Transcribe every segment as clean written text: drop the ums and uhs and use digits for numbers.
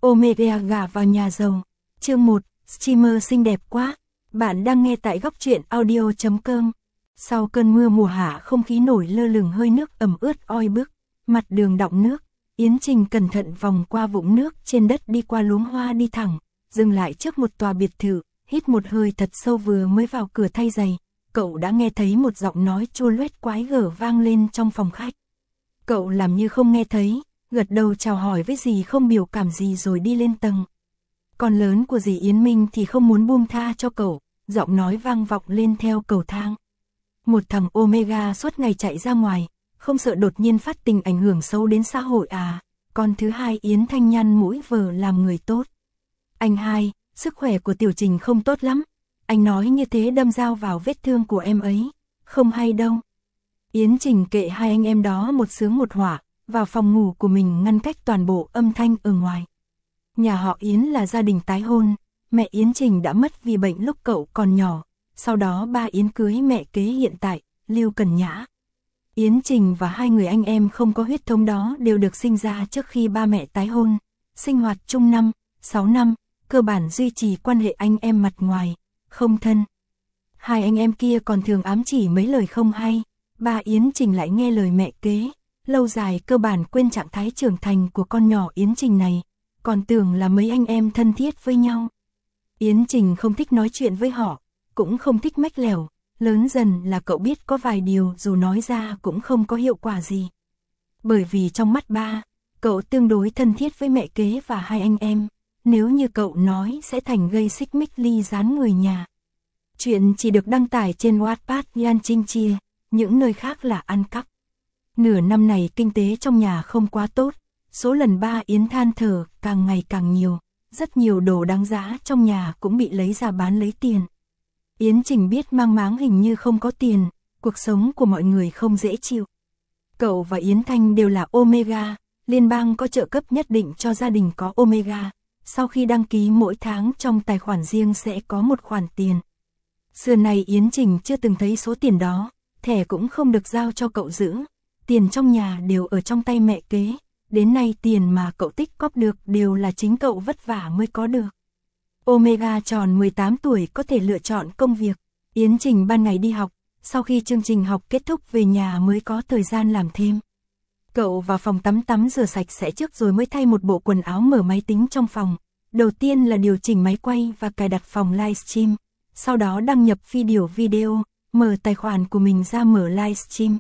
Omega gả vào nhà giàu. Chương 1, streamer xinh đẹp quá. Bạn đang nghe tại góc truyện audio.com. Sau cơn mưa mùa hạ không khí nổi lơ lửng hơi nước ẩm ướt oi bức, mặt đường đọng nước, Yến Trình cẩn thận vòng qua vũng nước trên đất đi qua luống hoa đi thẳng, dừng lại trước một tòa biệt thự, hít một hơi thật sâu vừa mới vào cửa thay giày, cậu đã nghe thấy một giọng nói chua loét quái gở vang lên trong phòng khách. Cậu làm như không nghe thấy, gật đầu chào hỏi với dì không biểu cảm gì rồi đi lên tầng. Con lớn của dì Yến Minh thì không muốn buông tha cho cậu, giọng nói vang vọng lên theo cầu thang. Một thằng Omega suốt ngày chạy ra ngoài, không sợ đột nhiên phát tình ảnh hưởng xấu đến xã hội à. Con thứ hai Yến Thanh nhăn mũi vờ làm người tốt. Anh hai, sức khỏe của Tiểu Trình không tốt lắm. Anh nói như thế đâm dao vào vết thương của em ấy. Không hay đâu. Yến Trình kệ hai anh em đó một sướng một hỏa, vào phòng ngủ của mình ngăn cách toàn bộ âm thanh ở ngoài. Nhà họ Yến là gia đình tái hôn, mẹ Yến Trình đã mất vì bệnh lúc cậu còn nhỏ, sau đó ba Yến cưới mẹ kế hiện tại, Lưu Cần Nhã. Yến Trình và hai người anh em không có huyết thống đó đều được sinh ra trước khi ba mẹ tái hôn, sinh hoạt chung 6 năm, cơ bản duy trì quan hệ anh em mặt ngoài, không thân. Hai anh em kia còn thường ám chỉ mấy lời không hay, ba Yến Trình lại nghe lời mẹ kế, lâu dài cơ bản quên trạng thái trưởng thành của con nhỏ Yến Trình này, còn tưởng là mấy anh em thân thiết với nhau. Yến Trình không thích nói chuyện với họ, cũng không thích mách lèo, lớn dần là cậu biết có vài điều dù nói ra cũng không có hiệu quả gì. Bởi vì trong mắt ba, cậu tương đối thân thiết với mẹ kế và hai anh em, nếu như cậu nói sẽ thành gây xích mích ly gián người nhà. Chuyện chỉ được đăng tải trên Wattpad Yan Trinh Chia, những nơi khác là ăn cắp. Nửa năm này kinh tế trong nhà không quá tốt, số lần ba Yến than thở càng ngày càng nhiều, rất nhiều đồ đáng giá trong nhà cũng bị lấy ra bán lấy tiền. Yến Trình biết mang máng hình như không có tiền, cuộc sống của mọi người không dễ chịu. Cậu và Yến Thanh đều là Omega, liên bang có trợ cấp nhất định cho gia đình có Omega, sau khi đăng ký mỗi tháng trong tài khoản riêng sẽ có một khoản tiền. Xưa này Yến Trình chưa từng thấy số tiền đó, thẻ cũng không được giao cho cậu giữ, tiền trong nhà đều ở trong tay mẹ kế, đến nay tiền mà cậu tích cóp được đều là chính cậu vất vả mới có được. Omega tròn 18 tuổi có thể lựa chọn công việc, Yến Trình ban ngày đi học, sau khi chương trình học kết thúc về nhà mới có thời gian làm thêm. Cậu vào phòng tắm rửa sạch sẽ trước rồi mới thay một bộ quần áo mở máy tính trong phòng. Đầu tiên là điều chỉnh máy quay và cài đặt phòng livestream, sau đó đăng nhập video, mở tài khoản của mình ra mở livestream.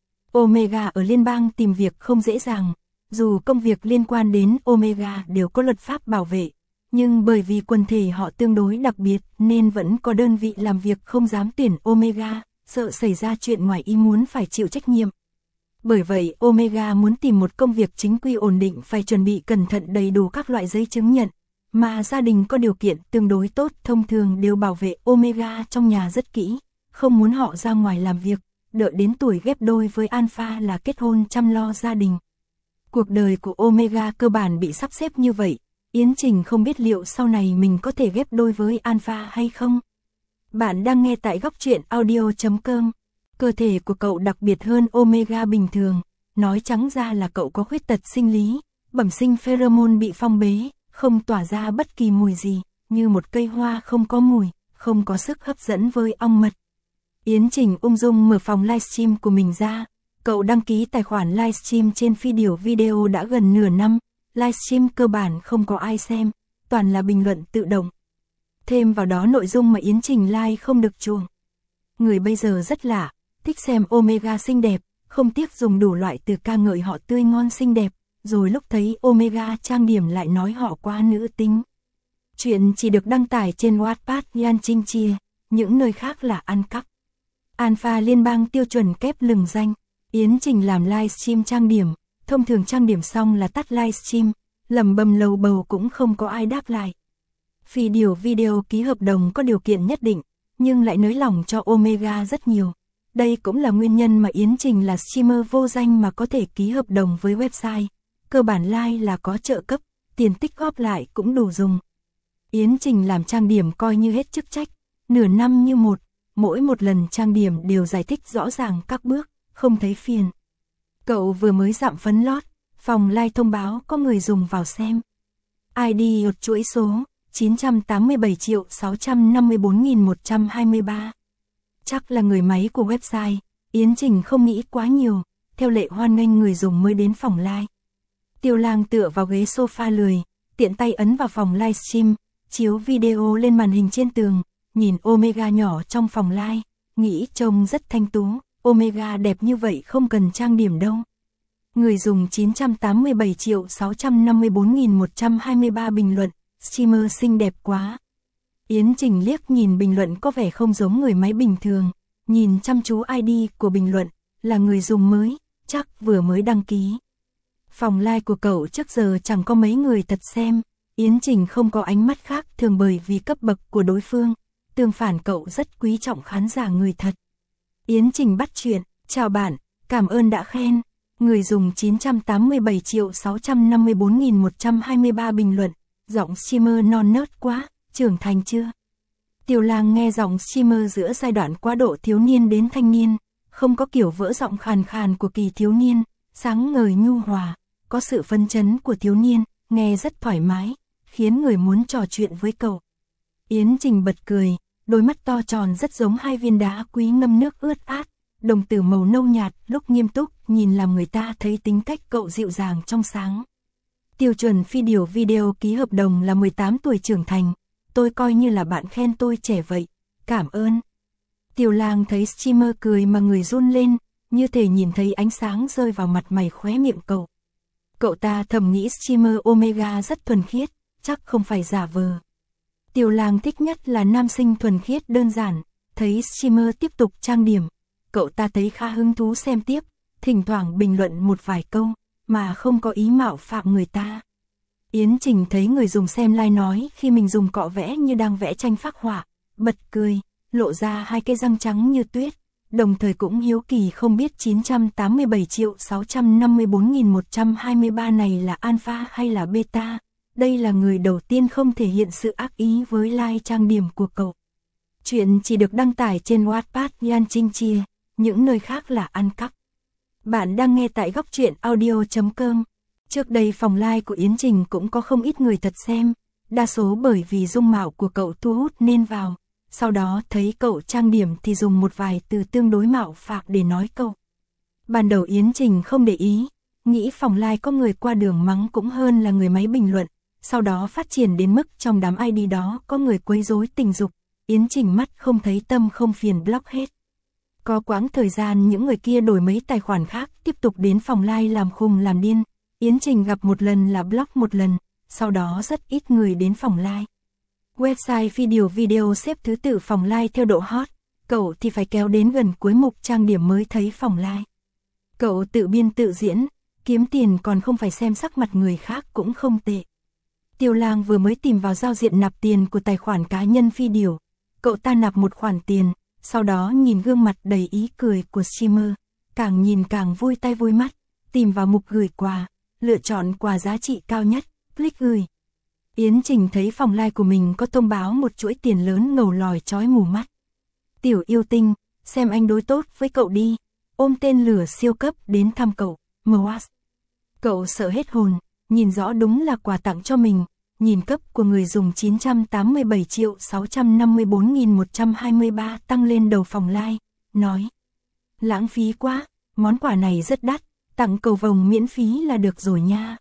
Omega ở liên bang tìm việc không dễ dàng, dù công việc liên quan đến Omega đều có luật pháp bảo vệ, nhưng bởi vì quần thể họ tương đối đặc biệt nên vẫn có đơn vị làm việc không dám tuyển Omega, sợ xảy ra chuyện ngoài ý muốn phải chịu trách nhiệm. Bởi vậy Omega muốn tìm một công việc chính quy ổn định phải chuẩn bị cẩn thận đầy đủ các loại giấy chứng nhận, mà gia đình có điều kiện tương đối tốt thông thường đều bảo vệ Omega trong nhà rất kỹ, không muốn họ ra ngoài làm việc, đợi đến tuổi ghép đôi với Alpha là kết hôn chăm lo gia đình. Cuộc đời của Omega cơ bản bị sắp xếp như vậy, Yến Trình không biết liệu sau này mình có thể ghép đôi với Alpha hay không. Bạn đang nghe tại góc truyện audio.com. Cơ thể của cậu đặc biệt hơn Omega bình thường, nói trắng ra là cậu có khuyết tật sinh lý, bẩm sinh pheromone bị phong bế, không tỏa ra bất kỳ mùi gì, như một cây hoa không có mùi, không có sức hấp dẫn với ong mật. Yến Trình ung dung mở phòng livestream của mình ra, cậu đăng ký tài khoản livestream trên video đã gần nửa năm, livestream cơ bản không có ai xem, toàn là bình luận tự động. Thêm vào đó nội dung mà Yến Trình like không được chuộng. Người bây giờ rất lạ, thích xem Omega xinh đẹp, không tiếc dùng đủ loại từ ca ngợi họ tươi ngon xinh đẹp, rồi lúc thấy Omega trang điểm lại nói họ quá nữ tính. Chuyện chỉ được đăng tải trên Wattpad Yan Trinh Chia, những nơi khác là ăn cắp. Alpha liên bang tiêu chuẩn kép lừng danh, Yến Trình làm livestream trang điểm, thông thường trang điểm xong là tắt livestream, lẩm bẩm lầu bầu cũng không có ai đáp lại. Video ký hợp đồng có điều kiện nhất định, nhưng lại nới lỏng cho Omega rất nhiều. Đây cũng là nguyên nhân mà Yến Trình là streamer vô danh mà có thể ký hợp đồng với website. Cơ bản like là có trợ cấp, tiền tích góp lại cũng đủ dùng. Yến Trình làm trang điểm coi như hết chức trách, nửa năm như một, mỗi một lần trang điểm đều giải thích rõ ràng các bước, không thấy phiền. Cậu vừa mới dặm phấn lót, phòng like thông báo có người dùng vào xem. ID hột chuỗi số 987.654.123. Chắc là người máy của website, Yến Trình không nghĩ quá nhiều, theo lệ hoan nghênh người dùng mới đến phòng live. Tiêu Lang tựa vào ghế sofa lười, tiện tay ấn vào phòng livestream, chiếu video lên màn hình trên tường, nhìn Omega nhỏ trong phòng live, nghĩ trông rất thanh tú, Omega đẹp như vậy không cần trang điểm đâu. Người dùng 987.654.123 bình luận, streamer xinh đẹp quá. Yến Trình liếc nhìn bình luận có vẻ không giống người máy bình thường, nhìn chăm chú ID của bình luận, là người dùng mới, chắc vừa mới đăng ký. Phòng live của cậu trước giờ chẳng có mấy người thật xem, Yến Trình không có ánh mắt khác thường bởi vì cấp bậc của đối phương, tương phản cậu rất quý trọng khán giả người thật. Yến Trình bắt chuyện, chào bạn, cảm ơn đã khen. Người dùng 987.654.123 bình luận, giọng streamer non nớt quá, trưởng thành chưa? Tiêu Lang nghe giọng streamer giữa giai đoạn quá độ thiếu niên đến thanh niên, không có kiểu vỡ giọng khàn khàn của kỳ thiếu niên, sáng ngời nhu hòa, có sự phấn chấn của thiếu niên, nghe rất thoải mái, khiến người muốn trò chuyện với cậu. Yến Trình bật cười, đôi mắt to tròn rất giống hai viên đá quý ngâm nước ướt át, đồng tử màu nâu nhạt, lúc nghiêm túc, nhìn làm người ta thấy tính cách cậu dịu dàng trong sáng. Tiêu chuẩn phi điều video ký hợp đồng là 18 tuổi trưởng thành, tôi coi như là bạn khen tôi trẻ vậy, cảm ơn. Tiêu Lang thấy streamer cười mà người run lên, như thể nhìn thấy ánh sáng rơi vào mặt mày khóe miệng cậu. Cậu ta thầm nghĩ streamer Omega rất thuần khiết, chắc không phải giả vờ. Tiêu Lang thích nhất là nam sinh thuần khiết đơn giản, thấy streamer tiếp tục trang điểm, cậu ta thấy khá hứng thú xem tiếp, thỉnh thoảng bình luận một vài câu, mà không có ý mạo phạm người ta. Yến Trình thấy người dùng xem live nói khi mình dùng cọ vẽ như đang vẽ tranh phác họa, bật cười, lộ ra hai cái răng trắng như tuyết, đồng thời cũng hiếu kỳ không biết 987.654.123 này là alpha hay là beta. Đây là người đầu tiên không thể hiện sự ác ý với live trang điểm của cậu. Chuyện chỉ được đăng tải trên Wattpad Yan Trinh Chia, những nơi khác là ăn cắp. Bạn đang nghe tại góc truyện audio.com. Trước đây phòng live của Yến Trình cũng có không ít người thật xem, đa số bởi vì dung mạo của cậu thu hút nên vào. Sau đó thấy cậu trang điểm thì dùng một vài từ tương đối mạo phạm để nói cậu. Ban đầu Yến Trình không để ý, nghĩ phòng live có người qua đường mắng cũng hơn là người máy bình luận. Sau đó phát triển đến mức trong đám ID đó có người quấy rối tình dục, Yến Trình mắt không thấy tâm không phiền block hết. Có quãng thời gian những người kia đổi mấy tài khoản khác tiếp tục đến phòng live làm khùng làm điên, Yến Trình gặp một lần là block một lần, sau đó rất ít người đến phòng live. Website phi điều video xếp thứ tự phòng live theo độ hot, cậu thì phải kéo đến gần cuối mục trang điểm mới thấy phòng live. Cậu tự biên tự diễn, kiếm tiền còn không phải xem sắc mặt người khác cũng không tệ. Tiêu Lang vừa mới tìm vào giao diện nạp tiền của tài khoản cá nhân phi điều, cậu ta nạp một khoản tiền, sau đó nhìn gương mặt đầy ý cười của streamer, càng nhìn càng vui tai vui mắt, tìm vào mục gửi quà, lựa chọn quà giá trị cao nhất, click gửi. Yến Trình thấy phòng live của mình có thông báo một chuỗi tiền lớn ngầu lòi chói mù mắt. Tiểu yêu tinh, xem anh đối tốt với cậu đi, ôm tên lửa siêu cấp đến thăm cậu, MOAS. Cậu sợ hết hồn, nhìn rõ đúng là quà tặng cho mình, nhìn cấp của người dùng 987.654.123 tăng lên đầu phòng live, nói. Lãng phí quá, món quà này rất đắt, tặng cầu vồng miễn phí là được rồi nha.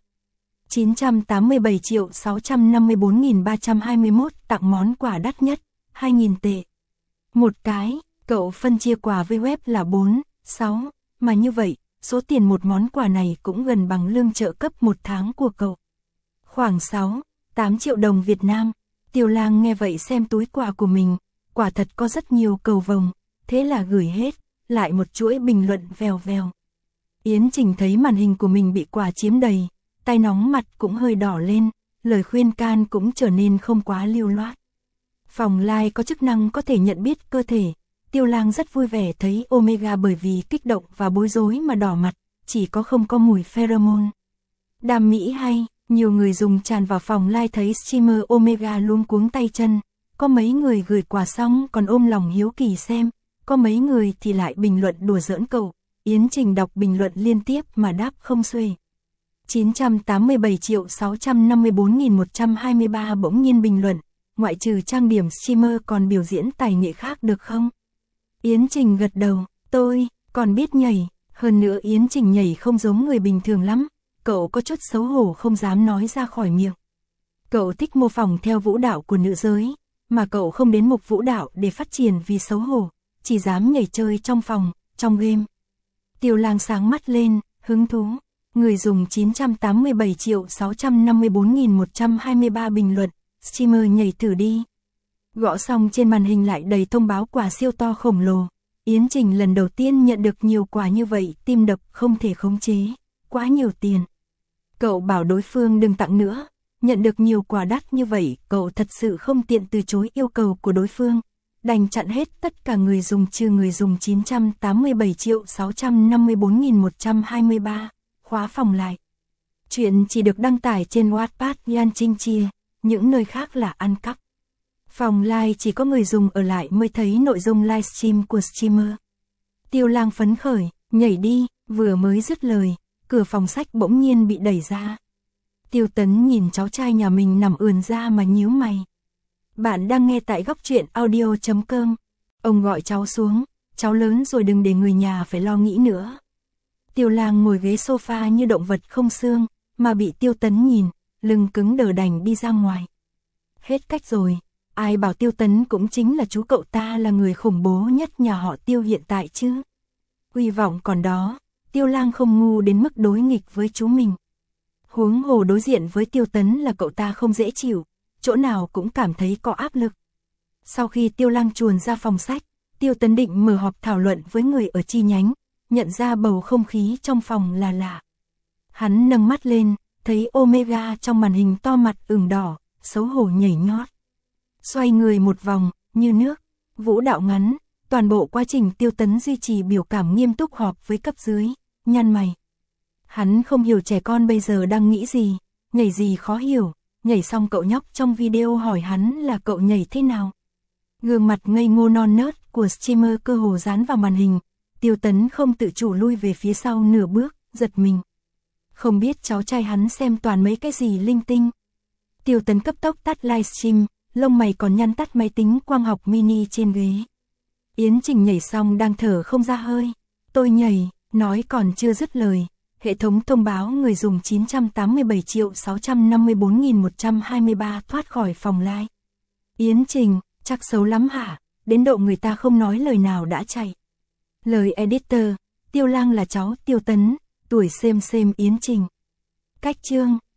987.654.321 tặng món quà đắt nhất, 2.000 tệ. Một cái, cậu phân chia quà với web là 4, 6, mà như vậy, số tiền một món quà này cũng gần bằng lương trợ cấp một tháng của cậu. Khoảng 6, 8 triệu đồng Việt Nam. Tiêu Lang nghe vậy xem túi quà của mình, quả thật có rất nhiều cầu vồng, thế là gửi hết, lại một chuỗi bình luận vèo vèo. Yến Trình thấy màn hình của mình bị quà chiếm đầy, tay nóng mặt cũng hơi đỏ lên, lời khuyên can cũng trở nên không quá lưu loát. Phòng live có chức năng có thể nhận biết cơ thể, Tiêu Lang rất vui vẻ thấy Omega bởi vì kích động và bối rối mà đỏ mặt, chỉ có không có mùi pheromone. Đam mỹ hay, nhiều người dùng tràn vào phòng live thấy streamer Omega luống cuống tay chân, có mấy người gửi quà xong còn ôm lòng hiếu kỳ xem, có mấy người thì lại bình luận đùa giỡn cậu. Yến Trình đọc bình luận liên tiếp mà đáp không xuể. 987.654.123 bỗng nhiên bình luận, ngoại trừ trang điểm streamer còn biểu diễn tài nghệ khác được không? Yến Trình gật đầu, tôi còn biết nhảy, hơn nữa Yến Trình nhảy không giống người bình thường lắm, cậu có chút xấu hổ không dám nói ra khỏi miệng. Cậu thích mô phỏng theo vũ đạo của nữ giới, mà cậu không đến mục vũ đạo để phát triển vì xấu hổ, chỉ dám nhảy chơi trong phòng, trong game. Tiêu Lang sáng mắt lên, hứng thú. Người dùng 987.654.123 bình luận, streamer nhảy thử đi. Gõ xong trên màn hình lại đầy thông báo quà siêu to khổng lồ. Yến Trình lần đầu tiên nhận được nhiều quà như vậy, tim đập không thể khống chế, quá nhiều tiền. Cậu bảo đối phương đừng tặng nữa, nhận được nhiều quà đắt như vậy, cậu thật sự không tiện từ chối yêu cầu của đối phương. Đành chặn hết tất cả người dùng trừ người dùng 987.654.123, khóa phòng lại. Chuyện chỉ được đăng tải trên Wattpad Yan Trinh chia, những nơi khác là ăn cắp. Phòng live chỉ có người dùng ở lại mới thấy nội dung livestream của streamer. Tiêu Lang phấn khởi, nhảy đi, vừa mới dứt lời, cửa phòng sách bỗng nhiên bị đẩy ra. Tiêu Tấn nhìn cháu trai nhà mình nằm ườn ra mà nhíu mày. Bạn đang nghe tại góc truyện audio.com. Ông gọi cháu xuống, cháu lớn rồi đừng để người nhà phải lo nghĩ nữa. Tiêu Lang ngồi ghế sofa như động vật không xương, mà bị Tiêu Tấn nhìn, lưng cứng đờ đành đi ra ngoài. Hết cách rồi, ai bảo Tiêu Tấn cũng chính là chú cậu ta là người khủng bố nhất nhà họ Tiêu hiện tại chứ. Hy vọng còn đó, Tiêu Lang không ngu đến mức đối nghịch với chú mình. Huống hồ đối diện với Tiêu Tấn là cậu ta không dễ chịu, chỗ nào cũng cảm thấy có áp lực. Sau khi Tiêu Lang chuồn ra phòng sách, Tiêu Tấn định mở họp thảo luận với người ở chi nhánh, nhận ra bầu không khí trong phòng là lạ. Hắn nâng mắt lên, thấy Omega trong màn hình to mặt ửng đỏ, xấu hổ nhảy nhót. Xoay người một vòng, như nước, vũ đạo ngắn, toàn bộ quá trình Tiêu Tấn duy trì biểu cảm nghiêm túc họp với cấp dưới, nhăn mày. Hắn không hiểu trẻ con bây giờ đang nghĩ gì, nhảy gì khó hiểu, nhảy xong cậu nhóc trong video hỏi hắn là cậu nhảy thế nào. Gương mặt ngây ngô non nớt của streamer cơ hồ dán vào màn hình, Tiêu Tấn không tự chủ lui về phía sau nửa bước, giật mình. Không biết cháu trai hắn xem toàn mấy cái gì linh tinh. Tiêu Tấn cấp tốc tắt livestream, lông mày còn nhăn tắt máy tính quang học mini trên ghế. Yến Trình nhảy xong đang thở không ra hơi. Tôi nhảy, nói còn chưa dứt lời. Hệ thống thông báo người dùng 987.654.123 thoát khỏi phòng live. Yến Trình, chắc xấu lắm hả? Đến độ người ta không nói lời nào đã chạy. Lời editor, Tiêu Lang là cháu Tiêu Tấn, tuổi xem Yến Trình. Cách chương,